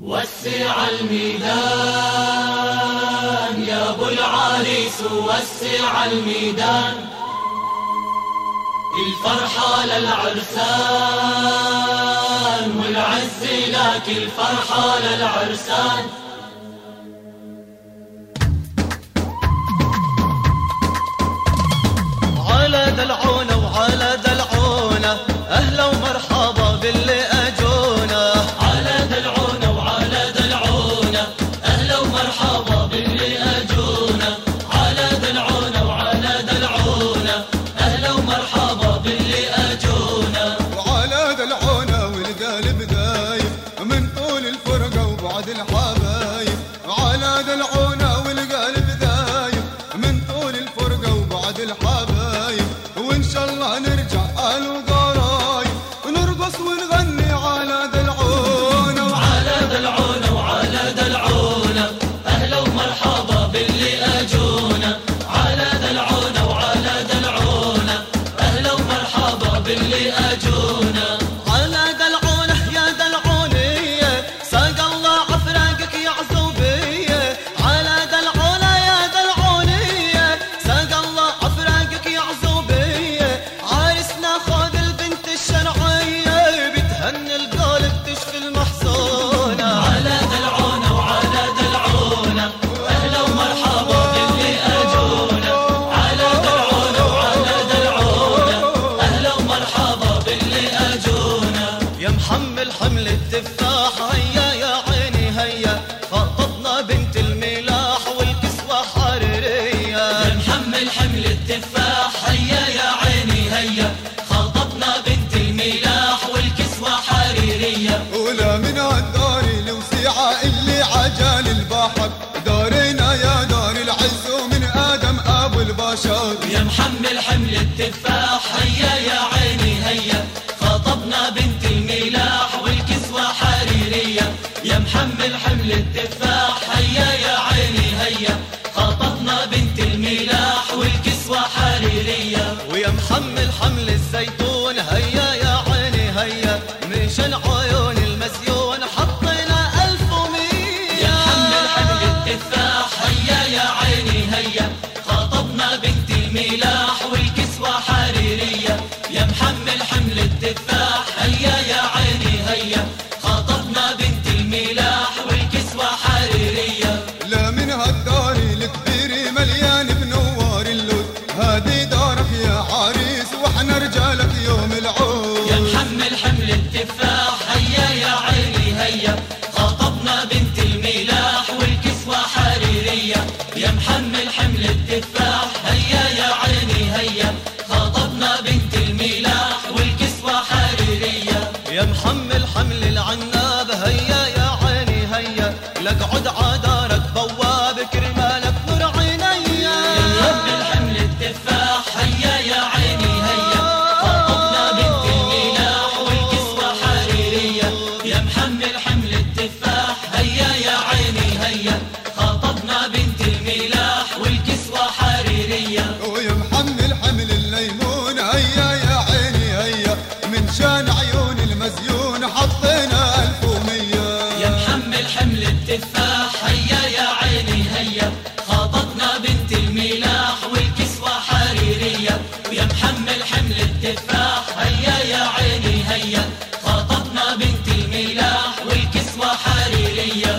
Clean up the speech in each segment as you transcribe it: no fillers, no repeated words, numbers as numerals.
وسع الميدان يا ابو العريس، وسع الميدان، الفرحة للعرسان والعز لك، الفرحة للعرسان. على دلعونا وعلى دلعونا، أهلا ومرحبا باللي أجونا. على دلعونا وعلى دلعونا، أهلا ومرحبا باللي أجونا. على دلعونا وعلى دلعونا، أهلا ومرحبا باللي أجونا. وعلى دلعونا والقلب دايب من طول الفرقة وبعد الحبايب. على دلعونا والقلب دايب من طول الفرقة وبعد الحبايب، وإن شاء الله نرجع آل وقرايب ونرقص ونغني على دلعونا. وعلى دلعونا وعلى دلعونا، أهلا ومرحبا باللي أجونا. على دلعونا وعلى دلعونا، أهلا ومرحبا باللي أجونا. على دلعونا يا دلعونية، ساق الله عفراقك يا عزوبية. على دلعونا يا دلعونية، ساق الله عفراقك يا عزوبية. عارسنا خذ البنت الشرعية، بتهني القلب تشفي المحزونة. على دلعونا وعلى دلعونا، أهلا ومرحبا باللي أجونا. على دلعونا وعلى دلعونا، أهلا ومرحبا باللي أجونا. يا محمل حمل التفاح، هيا يا عيني هيا، خطبنا بنت الملاح والكسوة حريرية. يا محمل حمل التفاح، هيا يا عيني هيا، خطبنا بنت الملاح والكسوة حريرية. ولا من هالدار الوسيعة اللي عجال البحر، دارنا يا دار العز ومن آدم أبو البشر. يا محمل حمل التفاح، هيا يا عيني هيا، خطبنا بنت الملاح والكسوة حريرية. يا محمل حمل التفاح، هيا يا عيني هيا، خطبنا بنت الملاح والكسوة حريرية. ويا محمل حمل الزيتون، هيا يا عيني هيا، مشان عيون المزيون حطينا 1100. يا محمل حمل التفاح، هيا يا عيني هيا، خطبنا بنت الملاح والكسوة حريرية. يا محمل حمل التفاح، هيا يا عيني هيا، خطبنا بنت الملاح والكسوة حريرية. لا من هالدار الكبير مليان بنوار اللود، هادي دارك يا عريس واحنا رجالك يوم العود. يا محمل حمل التفاح، هيا يا عيني هيا، خطبنا بنت الملاح والكسوة حريرية. يا محمل حمل التفاح، هيا يا عيني هيا، خطبنا بنت الملاح والكسوة حريرية. يا محمل حمل العناب، هيا يا عيني هيا، لقعد عدارك بواب كرمالك نور عينيا. يا محمل حمل التفاح، هيا يا عيني هيا، خطبنا بنت الملاح والكسوة حريرية. يا محمل حمل التفاح، هيا يا عيني هيا، خطبنا بنت الملاح والكسوة حريرية. ويا محمل حمل الليمون، هيا يا عيني هيا، من شان عيون المزيون حطينا 1100. يا محمل حمل التفاح، هيا يا عيني هيا، خطبنا بنت الملاح والكسوة حريرية. ويا محمل حمل التفاح، هيا يا عيني هيا، خطبنا بنت الملاح والكسوة حريرية.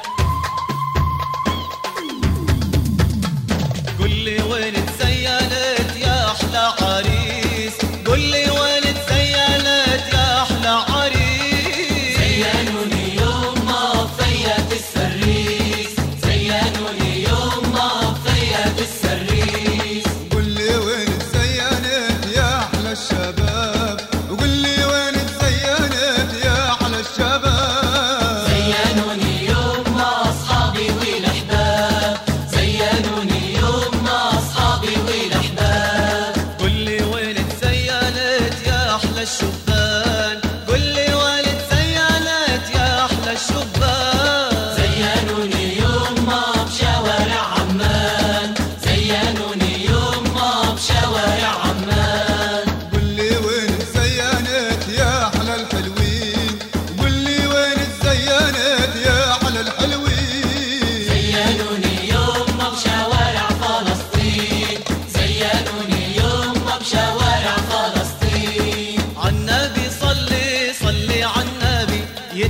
قل لي وين تزينت يا أحلى عريس، قل لي وين تزينت يا أحلى عريس. زينوني يوم ما طفيت السريس، زينوني يوم ما طفيت السريس. قل لي وين تزينت يا أحلى الشباب، وقل لي وين تزينت يا أحلى الشباب. زينوني يوم ما أصحابي والأحباب، زينوني يوم ما أصحابي والأحباب. قل لي وين تزينت يا أحلى الشبان، قل لي وين تزينت يا أحلى الشبان. زينوني يوم ما بشوارع عمان، زينوني يوم ما بشوارع عمان. قل لي وين تزينت يا أحلى الحلوين، قل لي وين تزينت يا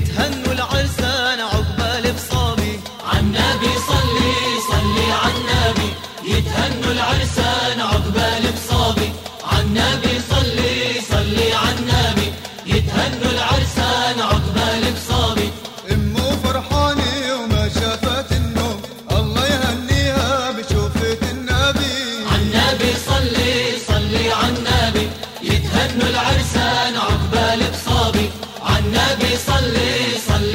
يتهنوا العرسان عقبال بصابي. عالنبي صلي صلي عالنبي يتهنوا العرسان عقبال بصابي. عالنبي صلي صلي عالنبي يتهنوا العرسان عقبال بصابي. امه فرحانه وما شافت النوم الله يهنيها بشوفة النبي. عالنبي صلي صلي عالنبي يتهنوا العرسان عقبال بصابي. عالنبي صلي صلي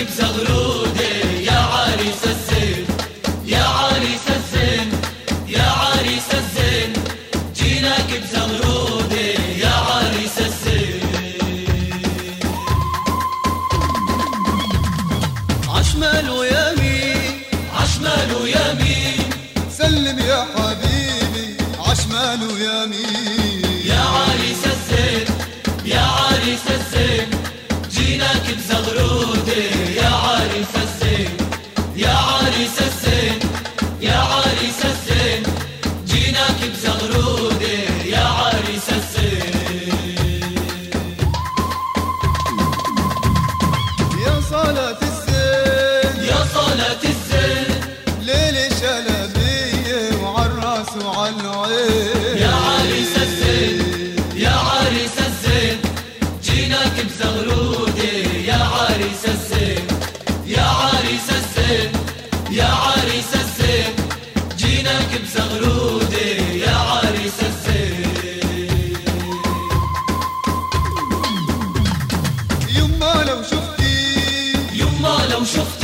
بزغرودة يا عريس الزين، يا عريس الزين، يا عريس الزين، جيناك بزغرودة يا عريس الزين. عشمال ويمين، عشمال ويمين، سلم يا حبيبي عشمال ويمين. يا عريس الزين، يا عريس الزين، جيناك بزغرودة يا عريس الزين، يا عريس الزين، يا عريس الزين، جيناك بزغرودة يا عريس الزين. يا صلاة الزين، يا صلاة الزين، ليل شلبية وعالراس وعالعين. يا عريس الزين، يا عريس الزين، جيناك بزغرودة يا عريس الزين، يا عريس الزين، يا عريس الزين، جيناك بزغرودة يا عريس الزين. يما لو شفتي، يما لو شفت